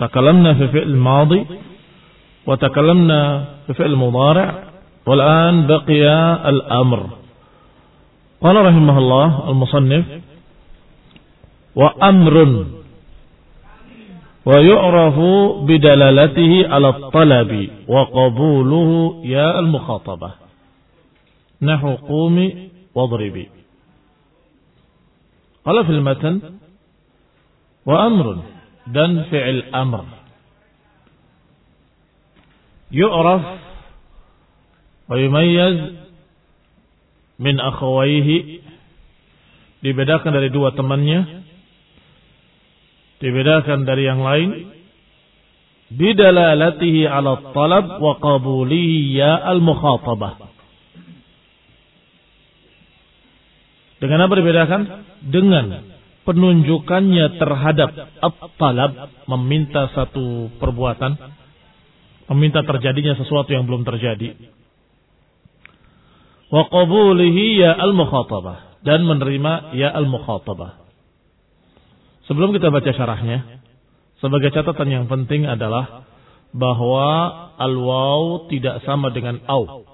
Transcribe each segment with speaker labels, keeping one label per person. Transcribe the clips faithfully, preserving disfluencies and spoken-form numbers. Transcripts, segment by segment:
Speaker 1: تكلمنا في فعل الماضي وتكلمنا في فعل المضارع والآن بقي الأمر. قال رحمه الله المصنف: وأمر ويعرف بدلالته على الطلب وقبوله يا المخاطبة نحو قومي واضربي. قال في المتن: وأمر dan fi'il amr yu'raf wa yumayyaz min akhawaihi, dibedakan dari dua temannya, dibedakan dari yang lain, bidalalatihi ala talab wa qabulihi ya al-mukhatabah. Dengan apa dibedakan? Dengan penunjukannya terhadap at-talab, meminta satu perbuatan, meminta terjadinya sesuatu yang belum terjadi. Wa qabulihi ya al-mukhatabah, dan menerima ya al-mukhatabah. Sebelum kita baca syarahnya, sebagai catatan yang penting adalah bahwa al-waw tidak sama dengan au.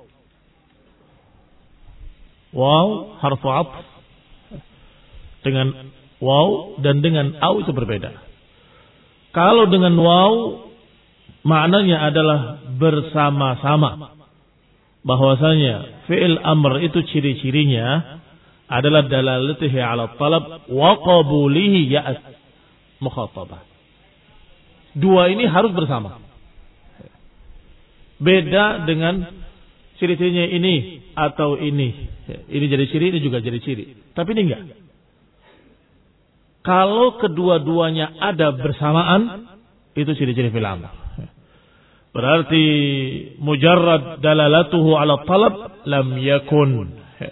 Speaker 1: Waw harfu 'athf dengan waw dan dengan au itu berbeda. Kalau dengan waw maknanya adalah bersama-sama. Bahwasanya fi'il amr itu ciri-cirinya adalah dalalatihi ala talab wa qabulihi ya mukhatabah. Dua ini harus bersama. Beda dengan ciri-cirinya ini atau ini. Ini jadi ciri, ini juga jadi ciri. Tapi ini enggak. Kalau kedua-duanya ada bersamaan, itu ciri-ciri fi'il amr. Berarti mujarrad dalalatuhu ala talab lam yakun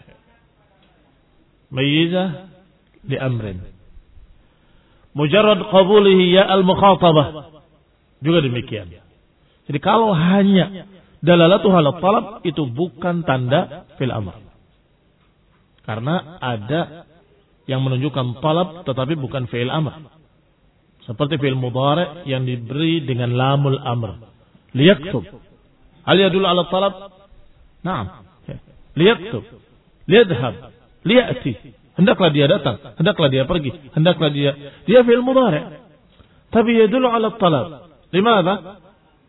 Speaker 1: mayyizah li amrin. Mujarrad qabulihi ya al-mukhatabah juga demikian. Jadi kalau hanya dalalatuhu ala talab itu bukan tanda fi'il amr. Karena ada yang menunjukkan talab tetapi bukan fi'il amr. Seperti fi'il mudhari' yang diberi dengan lamul amr. Liyaktub. Hal yadullu ala talab? Naam. Liyaktub. Liyadhhab. Liya'ti. Hendaklah dia datang, hendaklah dia pergi, hendaklah dia dia fi'il mudhari'. Tapi yadullu ala talab. Limadha?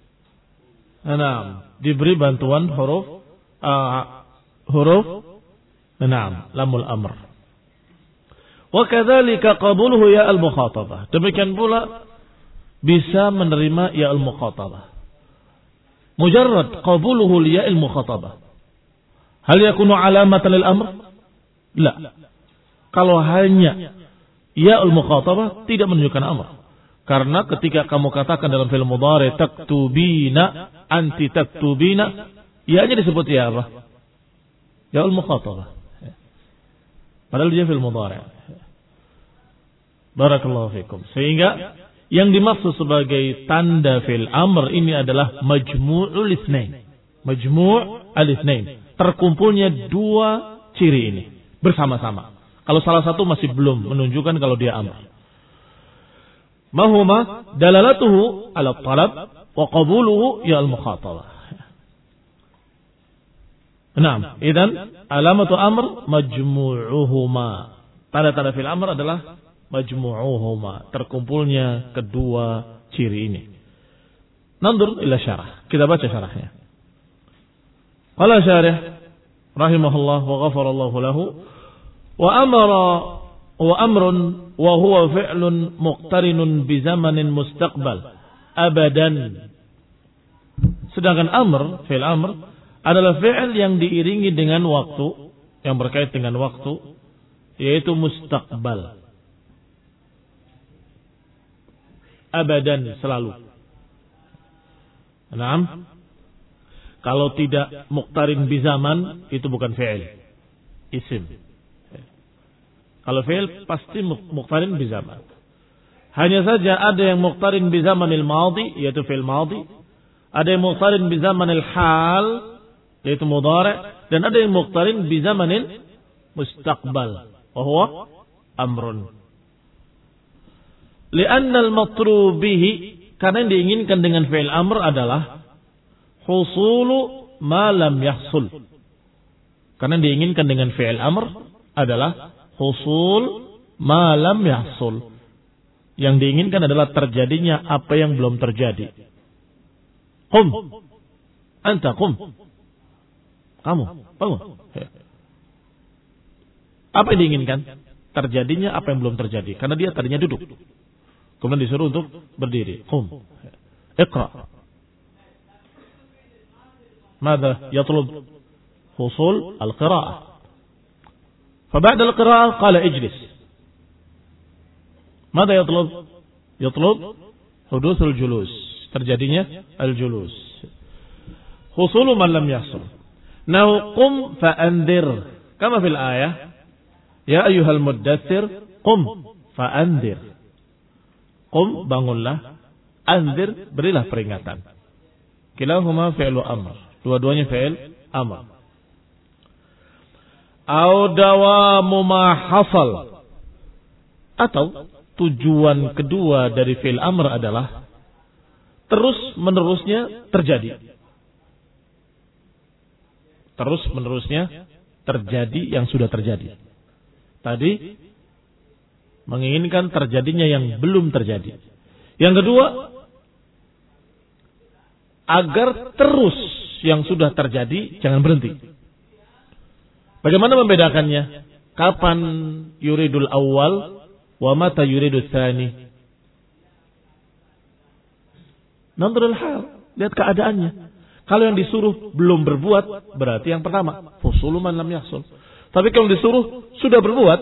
Speaker 1: Naam, diberi bantuan huruf uh, huruf naam, lamul amr. Wa kadzalika qabuluhu ya al-mukhatabah. Demikian pula bisa menerima ya al-mukhatabah. Mujarrad qabuluhu ya al-mukhatabah. Hal yakunu alamatan lil amr? La. Kalau hanya ya al-mukhatabah tidak menunjukkan amr. Karena ketika kamu katakan dalam fi'il mudhari taktubina, anti taktubina, ya-nya disebut ya apa? Ya al-mukhatabah. Padahal dia fi'il mudhari. Barakallahu fikum. Sehingga yang dimaksud sebagai tanda fi'il amr ini adalah majmu'ul itsnain. Majmu' al-itsnain. Terkumpulnya dua ciri ini bersama-sama. Kalau salah satu masih belum menunjukkan kalau dia amr. Mahuma dalalatuhu ala talab wa qabuluhu ya al-mukhatabah. Naam, idzan alamatu amr majmu'uhuma. Tanda-tanda fi'il amr adalah majmu'uhuma, terkumpulnya kedua ciri ini. Nandur ila syarah. Kita baca syarahnya. Qala syarih rahimahullah wa ghafarallahu lahu wa amara wa amrun wa huwa fi'lun muqtarinun bi zamanin mustaqbal abadan. Sedangkan amr, fi'il amr adalah fi'il yang diiringi dengan waktu, yang berkait dengan waktu, yaitu mustaqbal. Abadan, selalu. Naam. Kalau tidak muqtarin bi zaman, itu bukan fi'il, isim. Kalau fi'il pasti muqtarin bi zaman. Hanya saja ada yang muqtarin bi zamanil madhi, yaitu fi'il madhi. Ada yang muqtarin bi zamanil hal, yaitu mudhari', dan ada yang muqtarin bi zamanil mustaqbal, wa huwa amrun. Li'anna al-matrub bihi, Karena yang diinginkan dengan fi'il amr adalah husulu ma lam yahsul. Karena yang diinginkan dengan fi'il amr adalah husul ma lam yahsul. Yang diinginkan adalah terjadinya apa yang belum terjadi. Qum. Anta qum. Kamu, bangun. Apa yang diinginkan? Terjadinya apa yang belum terjadi. Karena dia tadinya duduk. Kemudian disuruh untuk berdiri. Qum. Iqra. Mada yatlub? Husul al-qira'ah. Faba'da al-qira'ah qala ijlis. Mada yatlub? Yatlub hudusul julus. Terjadinya al-julus. Husulu man lam yahsul. Nahu qum fa'andir. Kama fil ayah. Ya ayyuhal muddathir. Qum fa'andir. Qum bangunlah. Andir berilah peringatan. Kilahuma fi'lu amr. Dua-duanya fi'il amr. Au dawamu ma hasal. Atau tujuan kedua dari fi'il amr adalah terus menerusnya terjadi. Terus menerusnya terjadi yang sudah terjadi. Tadi menginginkan terjadinya yang belum terjadi. Yang kedua, agar terus yang sudah terjadi jangan berhenti. Bagaimana membedakannya? Kapan yuridul awal wa mata yuridul tsani? Nanzurul hal, lihat keadaannya. Kalau yang disuruh belum berbuat, berarti yang pertama, fusulu man lam yahsul. Tapi kalau disuruh sudah berbuat,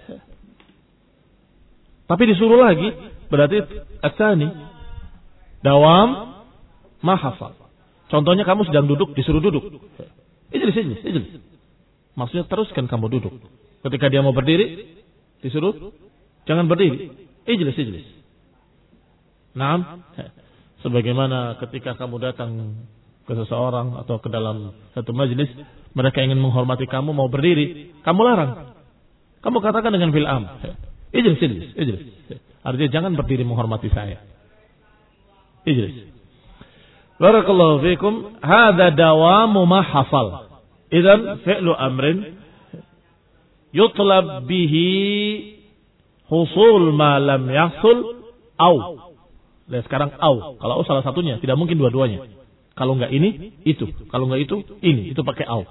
Speaker 1: tapi disuruh lagi, berarti at-tsani, dawam ma hasal. Contohnya kamu sedang duduk, disuruh duduk. Ijlis, ijlis, ijlis. Maksudnya teruskan kamu duduk. Ketika dia mau berdiri, disuruh jangan berdiri. Ijlis, ijlis. Naam. Sebagaimana ketika kamu datang ke seseorang atau ke dalam satu majelis, mereka ingin menghormati kamu, mau berdiri, kamu larang. Kamu katakan dengan fil am. Ijlis, ijlis, ijlis. Artinya jangan berdiri menghormati saya. Ijlis. Barakallahu fikum. Hada dawamu ma hafal. Idzan fi'lu amrin yutlab bihi husul ma lam yahsul au. Dan sekarang au. Kalau au salah satunya, tidak mungkin dua-duanya. Kalau enggak ini, itu. Kalau enggak itu, ini. Itu pakai au.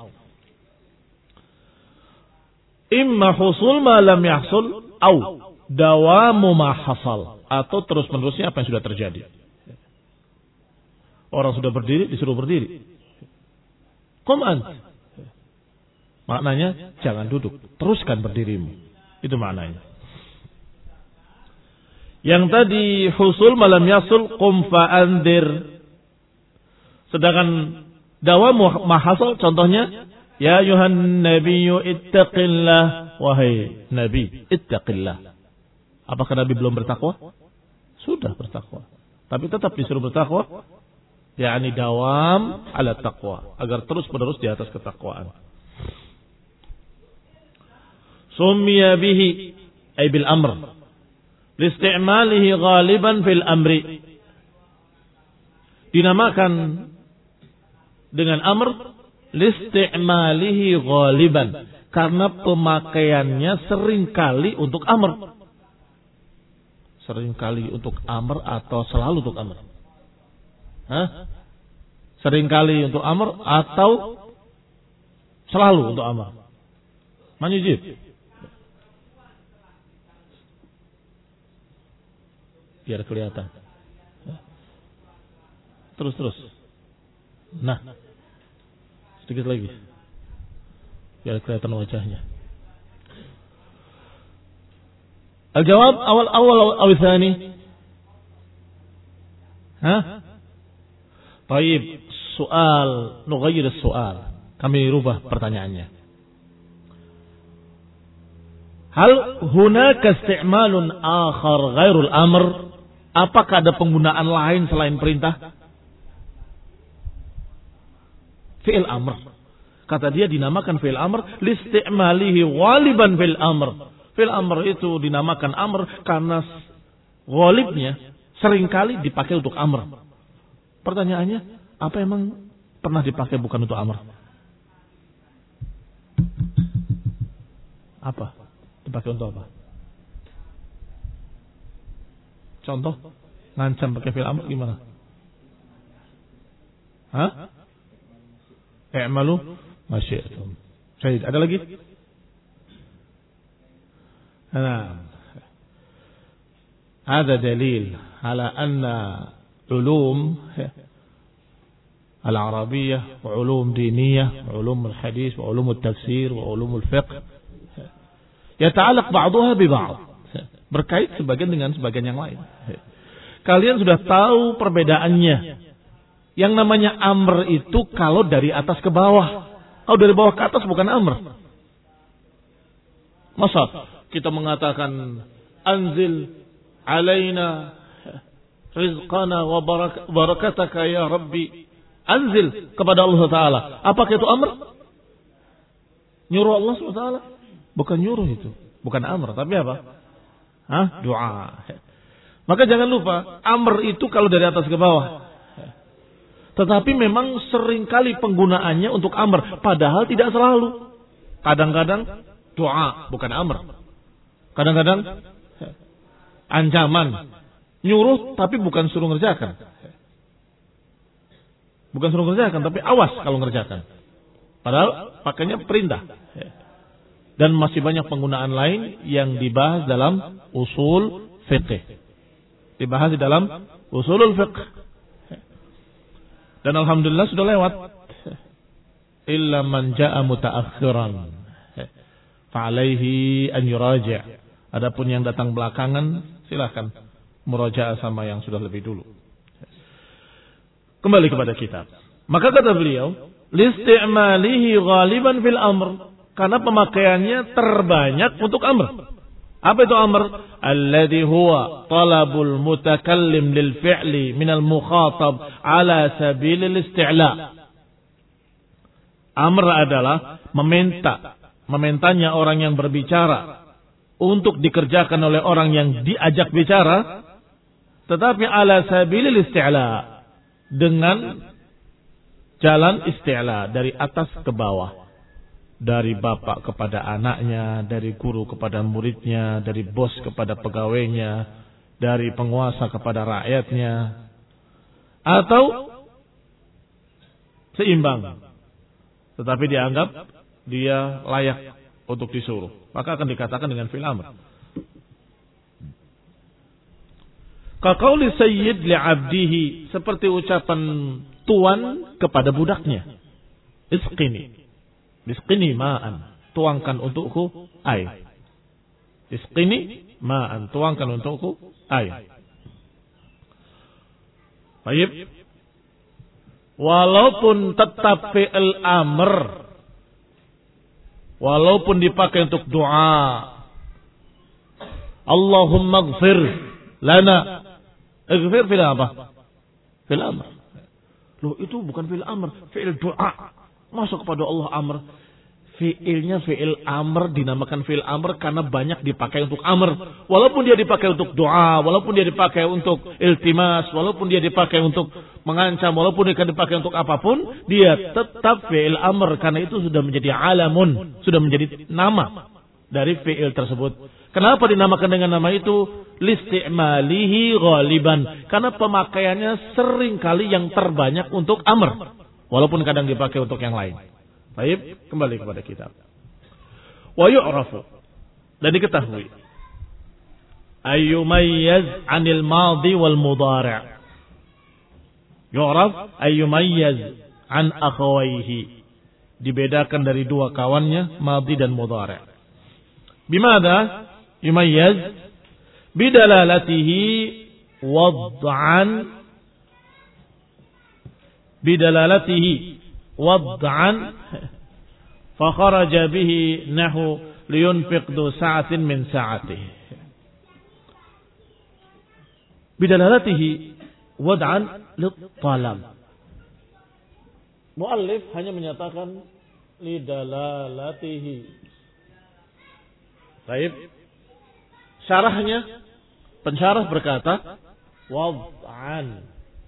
Speaker 1: Imma husul ma lam yahsul au dawamu ma hasal. Atau terus-menerusnya apa yang sudah terjadi. Orang sudah berdiri, disuruh berdiri. Qum ant. Maknanya, jangan duduk. Teruskan berdirimu. Itu maknanya. Yang tadi husul malam yasul qum fa'andir. Sedangkan dawamu mahasal contohnya ya ayuhan nabiyyu ittaqillah, wahai nabi ittaqillah. Apakah nabi belum bertakwa? Sudah bertakwa. Tapi tetap disuruh bertakwa, yakni dawam ala taqwa, agar terus-menerus di atas ketakwaan. Summiya bihi ay bil amr listi'malihi ghaliban fil amri. Dinamakan dengan amr listi'malihi ghaliban, karena pemakaiannya seringkali untuk amr. Seringkali untuk amr atau selalu untuk amr? Hah? Seringkali untuk amr atau selalu untuk amr? Man yujib? Biar kelihatan. Terus terus. Nah, sedikit lagi. Biar kelihatan wajahnya. Al-jawab awal awal awal tsani. Hah? Baik, soal, nughayyir as-soal. Kami rubah pertanyaannya. Hal hunaka isti'malun akhar ghairul amr? Apakah ada penggunaan lain selain perintah? Fi'il amr. Kata dia dinamakan fi'il amr listi'malihi ghaliban fil amr. Fi'il amr itu dinamakan amr karena ghalibnya, seringkali dipakai untuk amr. Pertanyaannya, apa emang pernah dipakai bukan untuk amr? Apa? Dipakai untuk apa? Contoh, ngancam pakai fi'il amr gimana? Hah? I'malu ma syi'tum. Syahid, ada lagi? Nah, ada dalil ala anna ulum al-arabiyyah wa ulum diniyah wa ulum al-hadis wa ulum al-tafsir wa ulum al-fiqh yata'alaq ba'daha bi ba'd, berkait sebagian dengan sebagian yang lain. Kalian sudah tahu perbedaannya. Yang namanya amr itu kalau dari atas ke bawah. Kalau dari bawah ke atas bukan amr. Masa kita mengatakan anzil alaina rizqana wa barakataka ya Rabbi. Anzil kepada Allah Ta'ala. Apakah itu amr? Nyuruh Allah subhanahu wa taala? Bukan nyuruh itu. Bukan amr. Tapi apa? Hah? Doa. Maka jangan lupa, amr itu kalau dari atas ke bawah. Tetapi memang seringkali penggunaannya untuk amr. Padahal tidak selalu. Kadang-kadang doa, bukan amr. Kadang-kadang ancaman. Nyuruh tapi bukan suruh ngerjakan. Bukan suruh ngerjakan, tapi awas kalau ngerjakan. Padahal pakainya perintah. Dan masih banyak penggunaan lain yang dibahas dalam usul fiqh. Dibahas di dalam usulul fiqh. Dan alhamdulillah sudah lewat. Illa man ja'a muta'akhiran fa'alaihi an yuraja'. Adapun yang datang belakangan, silahkan murajaah sama yang sudah lebih dulu. Kembali kepada kitab. Maka kata beliau, listi'malihi ghaliban fil amr, karena pemakaiannya terbanyak untuk amr. Apa itu amr? Alladhi huwa talabul mutakallim lil fi'li minal mukhatab ala sabilil isti'la. Amr adalah meminta, memintanya orang yang berbicara untuk dikerjakan oleh orang yang diajak bicara, tetapi ala sabilil isti'la, dengan jalan isti'la, dari atas ke bawah. Dari bapak kepada anaknya, dari guru kepada muridnya, dari bos kepada pegawainya, dari penguasa kepada rakyatnya, atau seimbang. Tetapi dianggap dia layak untuk disuruh, maka akan dikatakan dengan fi'il amr. Kaqauli sayyid li'abdihi, seperti ucapan tuan kepada budaknya. Isqini. Isqini ma'an, tuangkan untukku air. Isqini ma'an, tuangkan untukku air. Baik. Walaupun tetap fi'il amr, walaupun dipakai untuk doa, Allahumma ighfir lana. Ighfir fi'il apa? Fi'il amr. Loh, itu bukan fi'il amr, fi'il doa. Masuk kepada Allah amr. Fi'ilnya fi'il amr dinamakan fi'il amr karena banyak dipakai untuk amr. Walaupun dia dipakai untuk doa, walaupun dia dipakai untuk iltimas, walaupun dia dipakai untuk mengancam, walaupun dia dipakai untuk apapun, dia tetap fi'il amr karena itu sudah menjadi alamun, sudah menjadi nama dari fi'il tersebut. Kenapa dinamakan dengan nama itu? Listi'malihi ghaliban, karena pemakaiannya sering kali yang terbanyak untuk amr. Walaupun kadang dipakai untuk yang lain. Baik, kembali kepada kitab. Wa yu'rafu, dan diketahui, ayyumayyaz 'anil madhi wal mudhari'. Yu'raf ayyumayyaz 'an akhawayhi, dibedakan dari dua kawannya, madhi dan mudhari'. Bimada yumayyaz? Bidalalatihi wad'an bidalalatihi wad'an fakharaja bihi nahu liyunfiq du sa'atin min sa'atihi. Bidalalatihi wad'an lit-talab. Muallif hanya menyatakan lidalalatihi. Baik. Syarahnya, pensyarah berkata wad'an.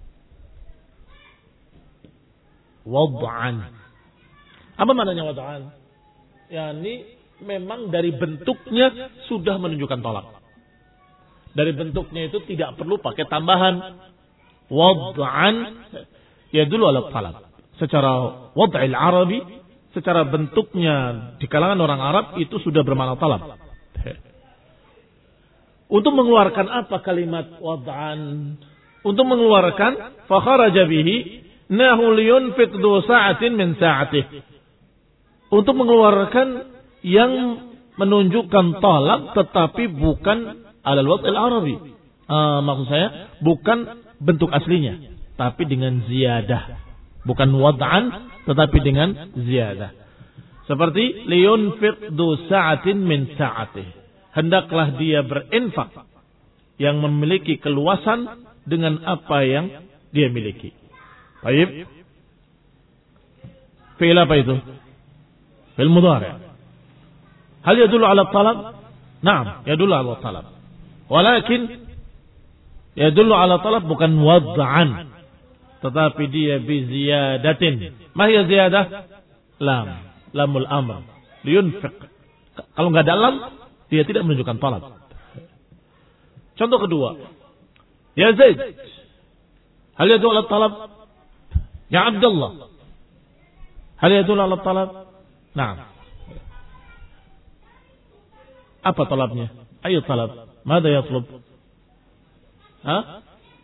Speaker 1: Wad'an. Apa maknanya wad'an? Yani memang dari bentuknya sudah menunjukkan tolak. Dari bentuknya itu tidak perlu pakai tambahan. Wad'an yadullu ala talab. Secara wad'il Arabi, secara bentuknya di kalangan orang Arab itu sudah bermakna talab. Untuk mengeluarkan apa kalimat wad'an? Untuk mengeluarkan fa kharaja bihi nahu liyunfiq du sa'atin min sa'atihi. Untuk mengeluarkan yang menunjukkan talab tetapi bukan alal wad'il Arabi. Uh, maksud saya bukan bentuk aslinya, tapi dengan ziyadah. Bukan wad'an tetapi dengan ziyadah. Seperti liyunfiq du sa'atin min sa'atihi. Hendaklah dia berinfak yang memiliki keluasan dengan apa yang dia miliki. Baik. Fi'il apa itu? Fi'il mudhari'. Hal yadullu ala talab? Naam, yadullu ala talab. Walakin yadullu ala talab bukan wad'an, tetapi dia bi ziyadatin. Ma hiya ziyadah? Lam, lamul amr. Liyunfiq. Kalau enggak ada lam, dia tidak menunjukkan talab. Contoh kedua. Ya Zaid. Hal yadullu ala talab? Ya Abdullah. Hal yadullu ala talab? Naam. Apa talabnya? Ayo talab. Mada yatlub? Ha?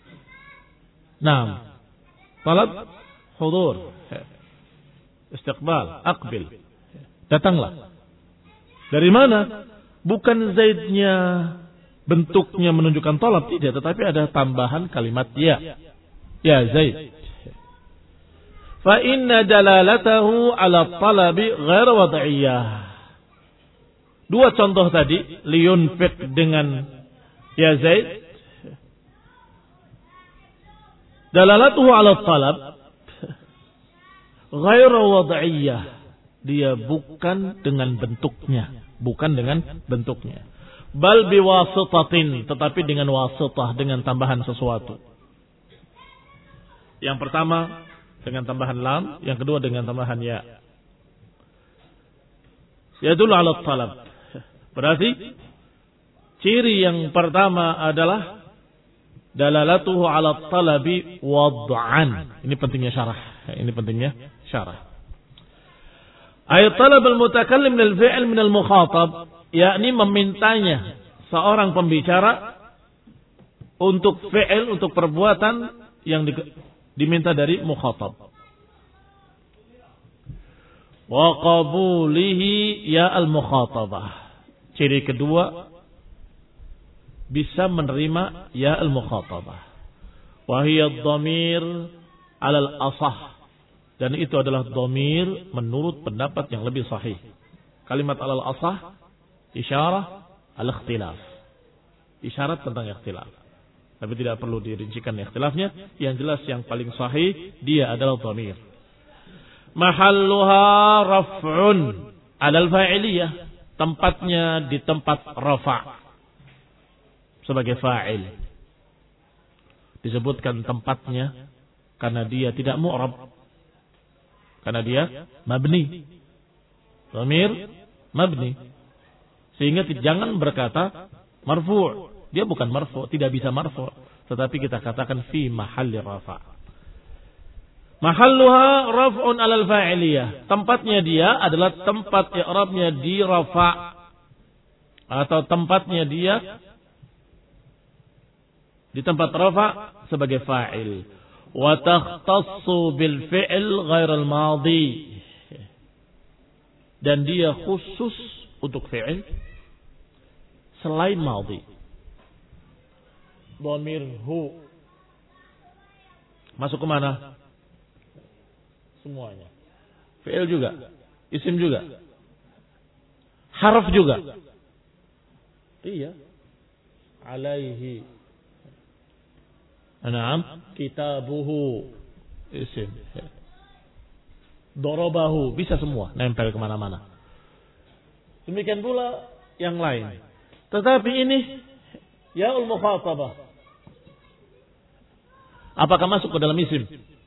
Speaker 1: Naam. Talab hudur. Istiqbal, aqbil. Datanglah. Dari mana? Bukan Zaidnya bentuknya menunjukkan talab, tidak, tetapi ada tambahan kalimat ya. Ya Zaid. Fa inna dalalatahu ala talabi ghair wad'iyah. Dua contoh tadi, liyunfiq dengan ya Zaid. Dalalatuhu ala talab ghair wad'iyah. Dia bukan dengan bentuknya, bukan dengan bentuknya. Bal biwasitatin, tetapi dengan wasitah, dengan tambahan sesuatu. Yang pertama dengan tambahan lam, yang kedua dengan tambahan ya. Yadullu ala talab. Berarti ciri yang pertama adalah dalalatuhu ala talabi wad'an. Ini pentingnya syarah. Ini pentingnya syarah. Ay talab al-mutakallim min al-fi'l min al-mukhatab, yakni memintanya seorang pembicara untuk fi'il, untuk perbuatan yang di, diminta dari mukhatab. Wa qabulihi ya al-mukhatabah. Ciri kedua, bisa menerima ya al-mukhatabah. Wa hiya ad-dhamir 'ala al-asah. Dan itu adalah dhamir menurut pendapat yang lebih sahih. Kalimat 'ala al-asah isyarah al-ikhtilaf. Isyarat tentang ikhtilaf. Tapi tidak perlu dirincikan ikhtilafnya. Yang jelas yang paling sahih dia adalah dhamir. Mahalluha raf'un 'ala al-fa'iliyah. Tempatnya di tempat rafa' sebagai fa'il. Disebutkan tempatnya karena dia tidak mu'rab. Karena dia mabni. Dhamir mabni. Sehingga jangan berkata marfu'. Dia bukan marfu', tidak bisa marfu'. Tetapi kita katakan fi mahalli rafa'. Mahalluha raf'un 'alal fa'iliyah. Tempatnya dia adalah tempat i'rabnya di rafa'. Atau tempatnya dia di tempat rafa' sebagai fa'il. Wa takhtassu bil fi'l ghair al madhi. Dan dia khusus untuk fi'il selain madhi. Dhamir hu masuk ke mana? Semuanya. Fi'il juga, isim juga, harf juga. Iya. Alaihi. Naam, kitabuhu isim. Dorobahu, bisa semua nempel kemana-mana. Demikian pula yang lain. Tetapi ini ya'ul mukhatabah Apakah masuk ke dalam isim?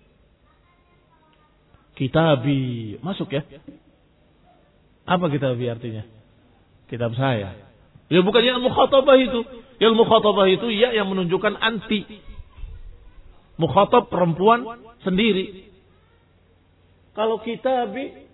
Speaker 1: Kitabi. Masuk ya? Apa kitabi artinya? Kitab saya. Ya bukan ya al-mukhatabah itu. Ya al-mukhatabah itu ya yang menunjukkan anti. Mukhatab perempuan sendiri. Kalau kitabi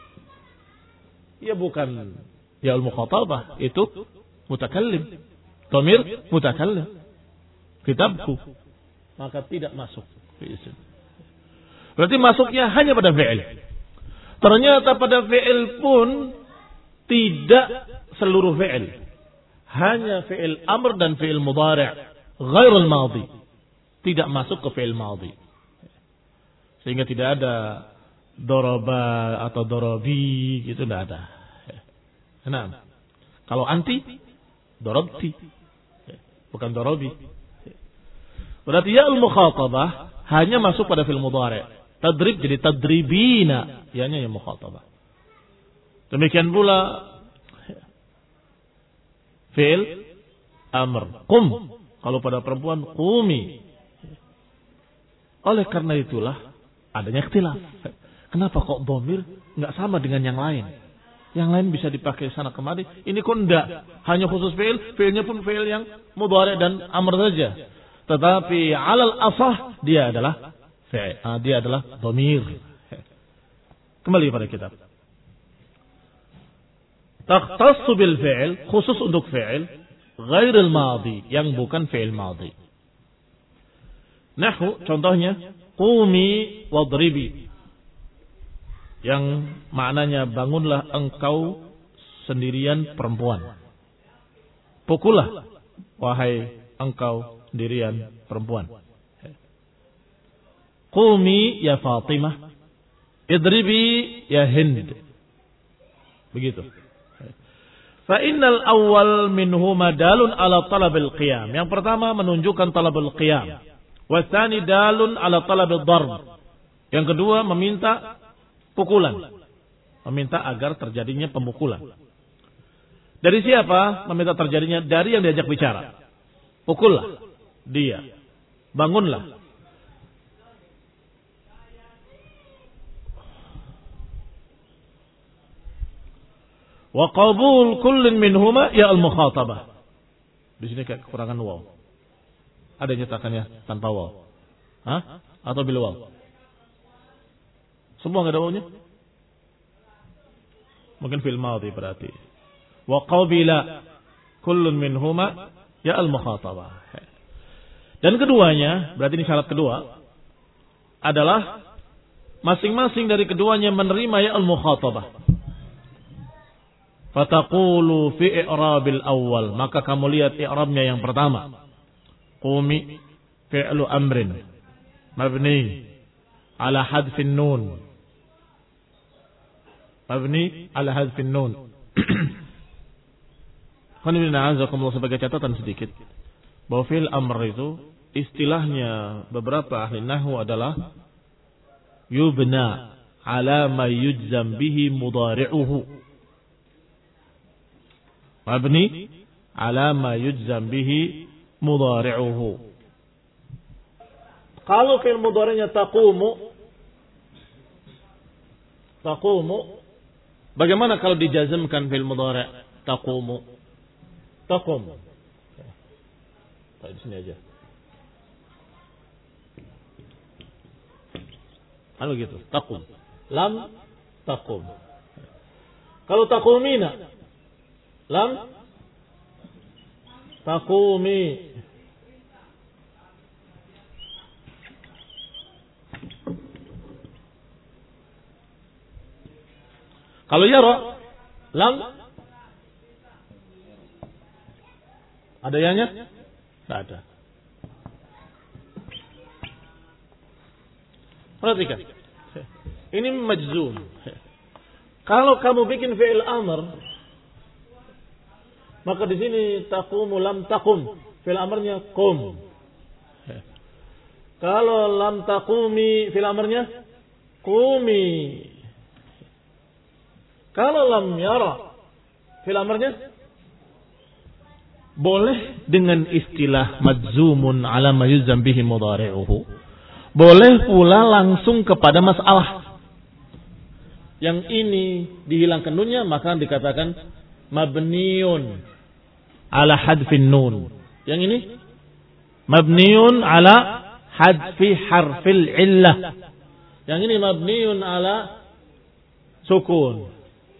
Speaker 1: ya bukan ya al-mukhatabah, itu mutakallim. Dhamir mutakallim. Kitabku. Maka tidak masuk. Berarti masuknya hanya pada fi'il. Ternyata pada fi'il pun tidak seluruh fi'il. Hanya fi'il amr dan fi'il mudhari'. Ghairul madhi. Tidak masuk ke fi'il madhi. Sehingga tidak ada doraba atau dorobi. Gitu tidak ada. Nah, kalau anti, dorobti. Bukan dorobi. Berarti ya al-mukhatabah hanya masuk pada fi'il mudhari'. Tadrib jadi tadribina. Ianya yang mukhatabah. Demikian pula fi'il amr. Qum. Kalau pada perempuan qumi. Oleh karena itulah adanya ikhtilaf. Kenapa kok dhamir enggak sama dengan yang lain? Yang lain bisa dipakai sana kemari. Ini kok enggak. Hanya khusus fi'il. Fi'ilnya pun fi'il yang mudhari' dan amr saja. Tetapi alal asah dia adalah fi'il. Ah, dia adalah dhamir. Kembali pada kitab. Takhtassu bil fi'il, khusus untuk fi'il, ghairil madhi, yang bukan fi'il madhi. Nahu, contohnya, qumi wadribi. Yang maknanya bangunlah engkau sendirian perempuan. Pukullah, wahai engkau sendirian perempuan. Qumi ya Fatimah, idribi ya Hind. Begitu. Fa innal awwal minhuma dalun ala talabil qiyam. Yang pertama menunjukkan talabul qiyam. Wa tsani dalun ala talabil darb. Yang kedua meminta pukulan. Meminta agar terjadinya pemukulan. Dari siapa meminta terjadinya? Dari yang diajak bicara. Pukullah dia. Bangunlah. Wa qabul kullin minhuma ya al-mukhatabah. Di sini kayak kekurangan waw. Ada nyetakannya tanpa waw. Hah? Atau bil waw? Semua enggak ada wawnya? Mungkin fil madhi berarti. Wa qabila kullun minhuma ya al-mukhatabah. Dan keduanya, berarti ini syarat kedua, adalah masing-masing dari keduanya menerima ya al-mukhatabah. Fataqulu fi i'rabil awal. Maka kamu lihat i'rabnya yang pertama. Qumi fi'lu amrin mabni ala hadfin nun. Mabni ala hadfin nun. Sebagai catatan sedikit, bahwa fi'il amr itu istilahnya beberapa ahli nahwu adalah yubna ala ma yujzam bihi mudhari'uhu. Mabni ala ma yujzam bihi mudhari'uhu. Kalau fi'il mudhari'nya taqumu, taqumu, bagaimana kalau dijazmkan fi'il mudhari' taqumu? Taqum. Di sini aja. Kan begitu, taqum. Lam taqum. Kalau taqumina, lam taqumi. Kalau yara, lam ada yanya? Tidak ada. Perhatikan. Ini majzum. Kalau kamu bikin fi'il amr, maka di sini taqumu lam taqum. Fi'il amrnya qum. Kalau lam taqumi, fi'il amrnya qumi. Kalau lam yara, fi'il amrnya boleh dengan istilah majzumun ala ma yuzam bihi mudhari'uhu. Boleh pula langsung kepada masalah. Yang ini dihilangkan nunnya, maka dikatakan mabniun ala hadfin nun. Yang ini mabniun ala hadfi harfil illah. Yang ini mabniun ala sukun.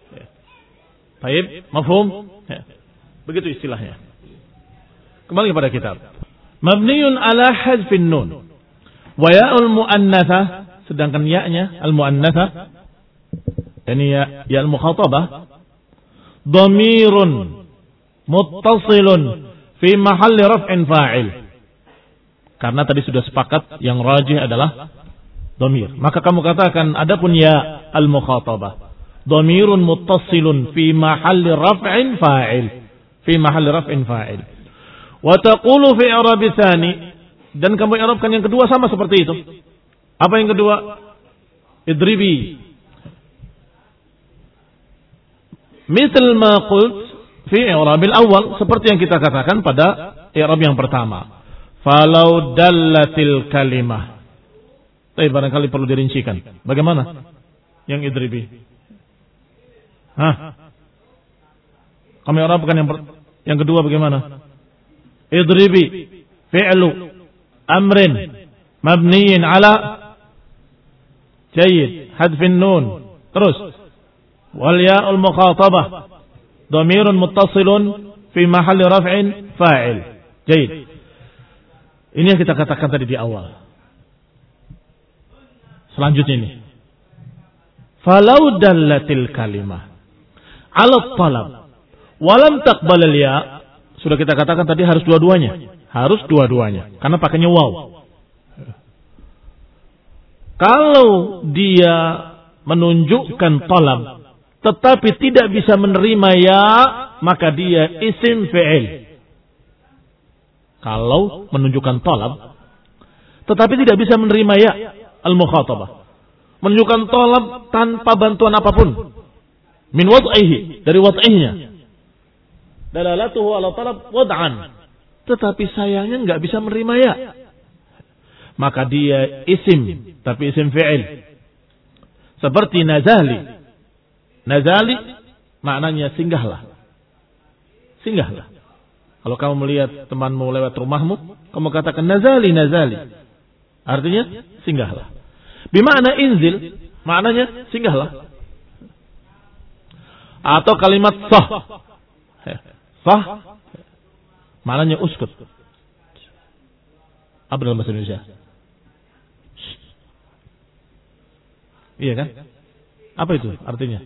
Speaker 1: Baik, mafhum? Begitu istilahnya. Kembali kepada kitab. Mabniun ala hadfin nun. Wa ya'ul mu'annatha, sedangkan ya-nya al-mu'annatha, yani ya, ya al-mukhatabah, dhamirun muttasilun fi mahalli raf'in fa'il. Karena tadi sudah sepakat yang rajih adalah dhamir. Maka kamu katakan adapun ya al-mukhatabah, dhamirun muttasilun fi mahalli raf'in fa'il. Fi mahalli raf'in fa'il. Wa taqulu fi i'rab tsani, dan kamu i'rabkan yang kedua sama seperti itu. Apa yang kedua? Idribi. Misal ma qult fi i'rab al-awwal, seperti yang kita katakan pada i'rab yang pertama. Falau dallatil kalimah. Tapi barangkali perlu dirincikan. Bagaimana? Yang idribi. Hah? Kamu i'rabkan yang per- yang kedua bagaimana? Idribi fi'lu amrin mabniyin ala jayyid hadfin nun. Terus wal ya'ul mukhatabah dhamirun muttasilun fi mahalli raf'in fa'il. Jayyid. Ini yang kita katakan tadi di awal. Selanjutnya ini. Falau dallatil kalimah ala talab walam taqbal al-ya, sudah kita katakan tadi harus dua-duanya. Harus dua-duanya. Karena pakainya waw. Kalau dia menunjukkan talab, tetapi tidak bisa menerima ya, maka dia isim fi'il. Kalau menunjukkan talab, tetapi tidak bisa menerima ya, al-mukhatabah. Menunjukkan talab tanpa bantuan apapun. Min wad'ihi, dari wad'ihnya. Dalalatuhu ala talab wad'an. Tetapi sayangnya enggak bisa menerima ya. Maka dia isim, tapi isim fi'il. Seperti nazali. Nazali maknanya singgahlah. Singgahlah. Kalau kamu melihat temanmu lewat rumahmu, kamu katakan nazali, nazali. Artinya singgahlah. Bima'na inzil, maknanya singgahlah. Atau kalimat sah. Sah maknanya uskut. Apa dalam bahasa Indonesia? Iya kan? Apa itu artinya?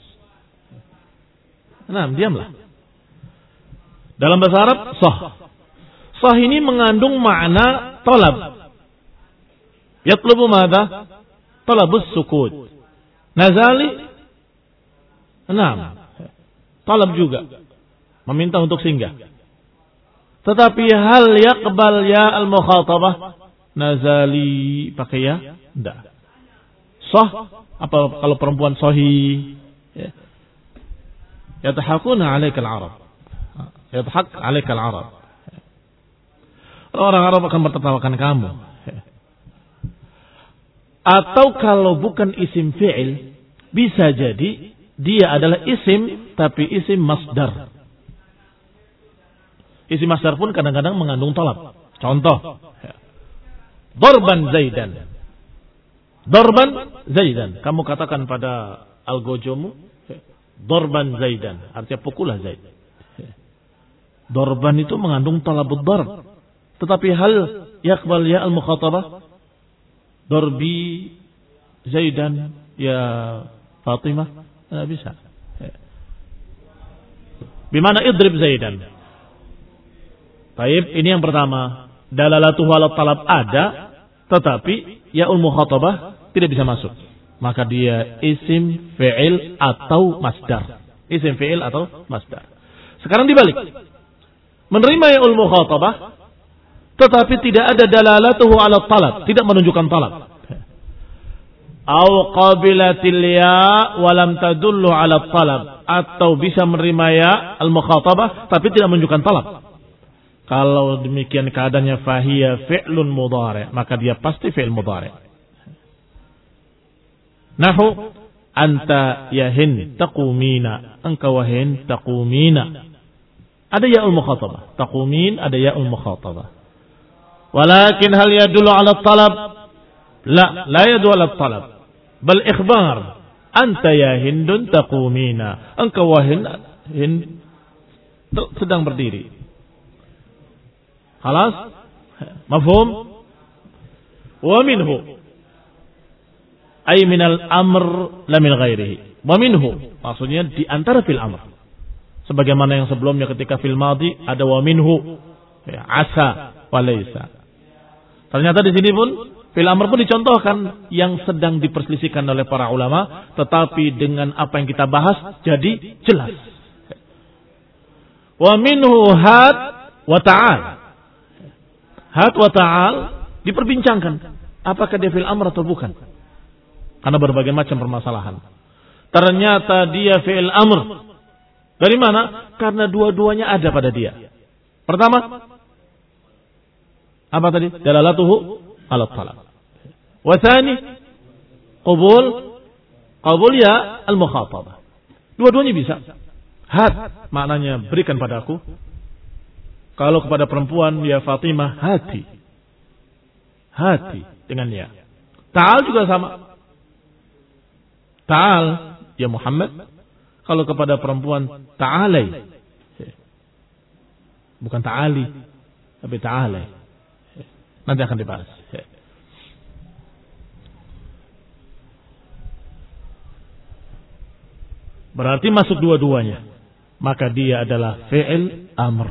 Speaker 1: Nah, diamlah. Dalam bahasa Arab, sah. Sah ini mengandung makna talab. Yatlubu madha? Talabus sukut. Nazali. Nah, talab juga. Meminta untuk singgah. Tetapi hal yaqbal ya al-mukhatabah nazali pakai ya? Tidak. Sah apa kalau perempuan sahih? Ya. Yatahakuna 'alaika al-'arab. Yatahak 'alaika al-'arab. Orang Arab akan bertertawakan kamu. Atau kalau bukan isim fi'il, bisa jadi dia adalah isim tapi isim masdar. Isim masdar pun kadang-kadang mengandung talab. Contoh, Darban Zaidan. Darban Zaidan. Kamu katakan pada algojomu, Darban Zaidan. Artinya pukullah Zaid. Darban itu mengandung talabud darb. Tetapi hal yaqbal ya al-mukhatabah? Darbi Zaidan ya Fatimah? Tidak bisa. Bimana idrib Zaidan? Baik, ini yang pertama. Dalalatuhu ala talab ada, tetapi ya'ul mukhatabah tidak bisa masuk. Maka dia isim fi'il atau masdar. Isim fi'il atau masdar. Sekarang dibalik. Menerima ya'ul mukhatabah, tetapi tidak ada dalalatuhu ala talab, tidak menunjukkan talab. Au qabilatil ya wa lam tadullu ala talab, atau bisa menerima ya al mukhatabah tapi tidak menunjukkan talab. Kalau demikian keadaannya fahiya fi'lun mudhari', maka dia pasti fi'il mudhari'. Nahu anta yahin taqumina, engkau wahin taqumina. Ada ya'ul mukhatabah, taqumin ada ya'ul mukhatabah. Walakin hal yadullu 'ala talab? La, la yadullu 'ala talab. Bal ikhbar, anta ya hindun taqumina, engkau wahin hind sedang berdiri. Khalas? Mafhum? Wa minhu ay minal amr la min ghairihi. Wa minhu maksudnya di antara fil amr. Sebagaimana yang sebelumnya ketika fil madhi ada wa minhu, ya, asa wa laisa. Ternyata di sini pun fil amr pun dicontohkan yang sedang diperselisihkan oleh para ulama, tetapi dengan apa yang kita bahas jadi jelas. Wa minhu had wa ta'al. Had wa ta'al diperbincangkan. Apakah dia fil amr atau bukan? Karena berbagai macam permasalahan. Ternyata dia fil amr. Dari mana? Karena dua-duanya ada pada dia. Pertama, apa tadi? Dalalatuhu ala talab. Wa tsani, qabul qabul ya al-mukhatabah. Dua-duanya bisa. Hat maknanya berikan padaku. Kalau kepada perempuan ya Fatimah hati. Hati dengan ya. Ta'al juga sama. Ta'al ya Muhammad. Kalau kepada perempuan ta'alai. Bukan ta'ali, tapi ta'alai. Nanti akan dibahas. Berarti masuk dua-duanya. Maka dia adalah fi'il amr.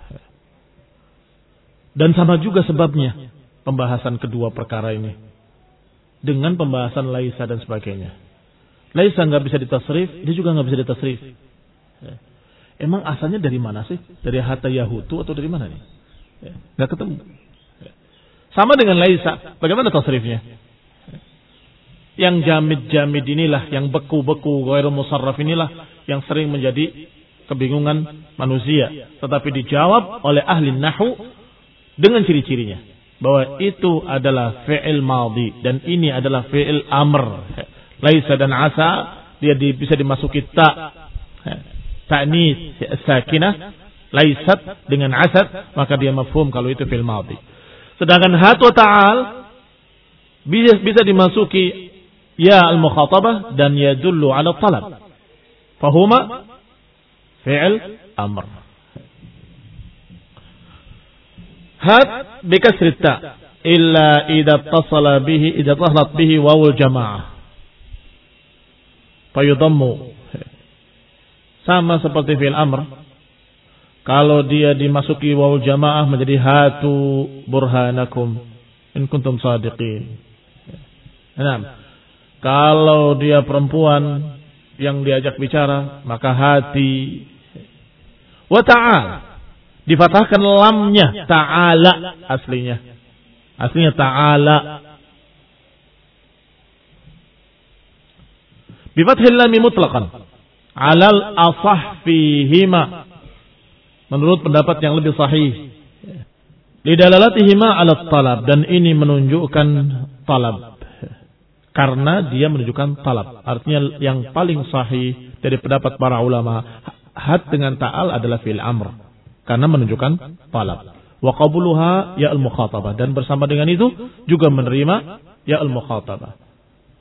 Speaker 1: Dan sama juga sebabnya pembahasan kedua perkara ini. Dengan pembahasan laisa dan sebagainya. Laisa nggak bisa ditasrif, dia juga nggak bisa ditasrif. Emang asalnya dari mana sih? Dari hatta yahutu atau dari mana nih? Nggak ketemu. Sama dengan laisa, bagaimana tasrifnya? Yang jamid-jamid inilah, yang beku-beku, ghairu musarraf inilah, yang sering menjadi kebingungan manusia. Tetapi dijawab oleh ahli nahwu dengan ciri-cirinya. Bahwa itu adalah fi'il madhi dan ini adalah fi'il amr. Laisa dan asa dia di, bisa dimasuki ta ta'nis sakinah laisat dengan asad, maka dia mafhum kalau itu fil madhi. Sedangkan hat wa ta'al bisa, bisa dimasuki ya al-mukhatabah dan yadullu ala talab. Fahuma fi'il amr. Hat bikasri ta illa idza tasala bihi idza tasalat bihi wawul jamaah. Fayudammu. Sama seperti fi'il amr. Kalau dia dimasuki wawul jamaah menjadi hatu burhanakum in kuntum sadiqin. Enam. Kalau dia perempuan yang diajak bicara, maka hati. Wa ta'al. Difatahkan lamnya. Ta'ala aslinya. Aslinya ta'ala. Bifathil lami mutlaqan alal asah fihima, menurut pendapat yang lebih sahih, lidalalatihima ala talab, dan ini menunjukkan talab karena dia menunjukkan talab. Artinya yang paling sahih dari pendapat para ulama, had dengan ta'al adalah fil amr karena menunjukkan talab. Wa qabuluha ya al mukhatabah, dan bersama dengan itu juga menerima ya al mukhatabah.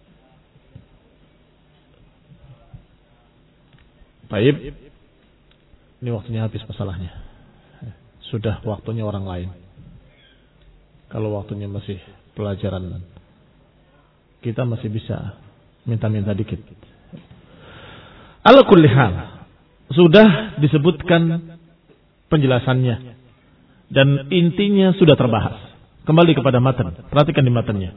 Speaker 1: Baik, ini waktunya habis masalahnya. Sudah waktunya orang lain. Kalau waktunya masih pelajaran, kita masih bisa minta-minta dikit. Ala kulli hal, sudah disebutkan penjelasannya dan intinya sudah terbahas. Kembali kepada matan, perhatikan di matannya.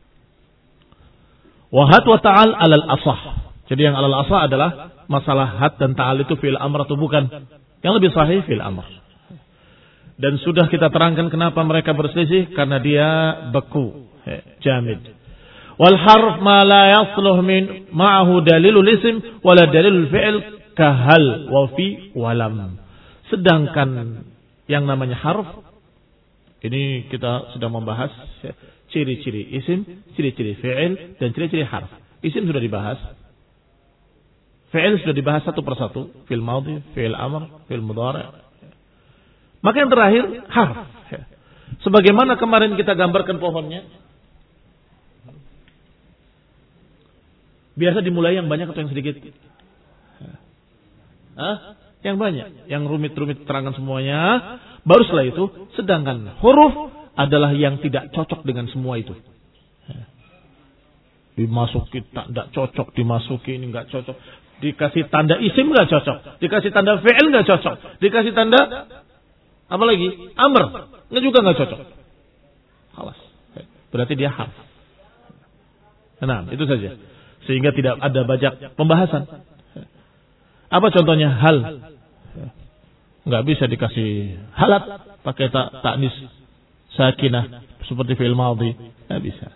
Speaker 1: Wa hat wa ta'al alal asah. Jadi yang alal asah adalah masalah had dan ta'al itu fi'il amr atau bukan. Yang lebih sahih fi'il amr. Dan sudah kita terangkan kenapa mereka berselisih, karena dia beku, jamid. Wal harf ma la yasluh min ma'ahu dalilul ism wala dalilul fi'il kahal wa fi walam. Sedangkan Yang namanya harf, ini kita sudah membahas ciri-ciri isim, ciri-ciri fi'il, dan ciri-ciri harf. Isim sudah dibahas. Fi'il sudah dibahas satu persatu. Fi'il madhi, fi'il amr, fi'il mudhari'. Maka yang terakhir, harf. Sebagaimana kemarin kita gambarkan pohonnya. Biasa dimulai yang banyak atau yang sedikit? Hah? Yang banyak. Yang rumit-rumit terangkan semuanya. Baru setelah itu, sedangkan huruf adalah yang tidak cocok dengan semua itu. Dimasuki tidak cocok, dimasuki ini nggak cocok. Dikasih tanda isim nggak cocok. Dikasih tanda fi'il nggak cocok. Dikasih tanda apa lagi? Amr. Nggak juga nggak cocok. Halas. Berarti dia harf. Nah, itu saja. Sehingga tidak ada banyak pembahasan. Apa contohnya? Hal. Nggak bisa dikasih halat pakai tak taknis sakinah seperti fi'il madhi. Nggak bisa.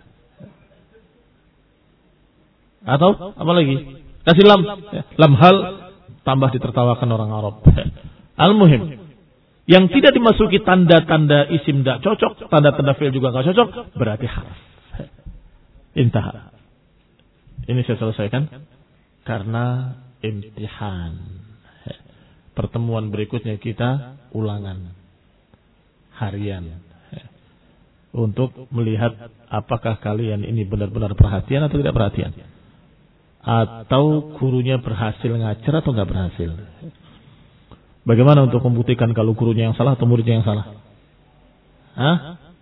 Speaker 1: Atau apa lagi? Kasih lam. Lam hal tambah ditertawakan orang Arab. Al-muhim. Yang tidak dimasuki tanda-tanda isim tidak cocok, tanda-tanda fi'il juga nggak cocok, berarti harf. Intah. Ini saya selesaikan karena imtihan. Pertemuan berikutnya kita ulangan harian untuk melihat apakah kalian ini benar-benar perhatian atau tidak perhatian, atau gurunya berhasil ngajar atau nggak berhasil. Bagaimana untuk membuktikan kalau gurunya yang salah atau muridnya yang salah? Hah?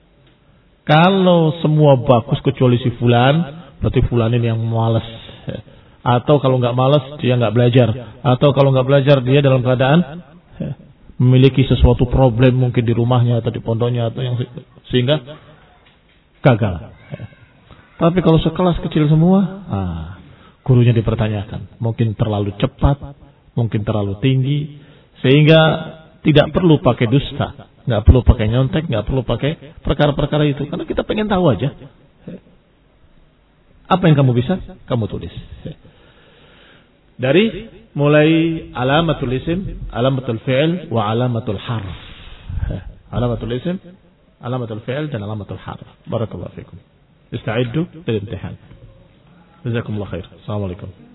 Speaker 1: Kalau semua bagus kecuali si fulan, berarti fulan ini yang malas. Atau kalau nggak malas dia nggak belajar. Atau kalau nggak belajar dia dalam keadaan memiliki sesuatu problem mungkin di rumahnya atau di pondoknya atau yang sehingga gagal. Tapi kalau sekelas kecil semua, ah, gurunya dipertanyakan. Mungkin terlalu cepat, mungkin terlalu tinggi, sehingga tidak perlu pakai dusta, nggak perlu pakai nyontek, nggak perlu pakai perkara-perkara itu, karena kita pengen tahu aja. Apa yang kamu bisa, kamu tulis. Dari mulai alamatul isim, alamatul fi'il, wa alamatul harf. Alamatul isim, alamatul fi'il, dan alamatul harf. Barakallahu fikum. Ista'iddu lil imtihan. Jazakumullah khair. Assalamualaikum.